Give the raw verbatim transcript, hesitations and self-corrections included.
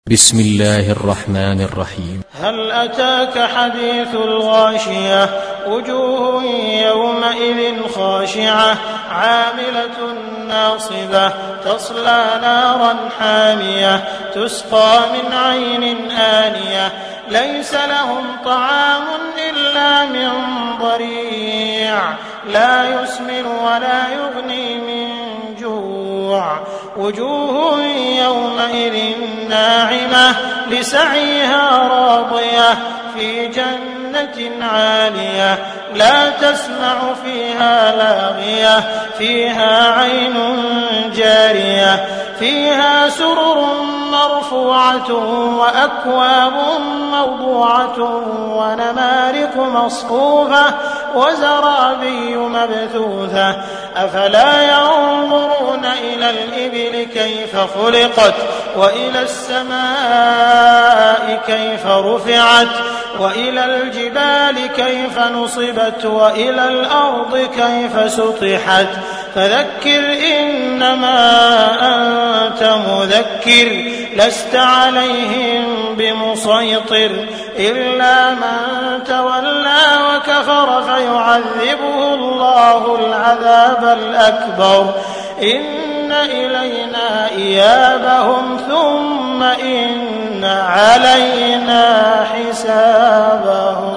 بسم الله الرحمن الرحيم. هل أتاك حديث الغاشية وجوه يومئذ خاشعة عاملة ناصبة تصلى نارا حامية تسقى من عين آنية ليس لهم طعام إلا من ضريع لا يسمن ولا يغني من جوع وجوه يومئذ ناعمة لسعيها راضية في جنة عالية لا تسمع فيها لاغية فيها عين جارية فيها سرر مرفوعة وأكواب موضوعة ونمارق مصفوفة وزرابي مبثوثة أفلا ينظرون إلى الإبل كيف خلقت وإلى السماء كيف رفعت وإلى الجبال كيف نصبت وإلى الأرض كيف سطحت فذكر إنما أنت مذكر لست عليهم بمسيطر إلا من تولى وكفر فيعذبه الله العذاب الأكبر إن إلينا إيابهم ثم إن علينا حسابهم.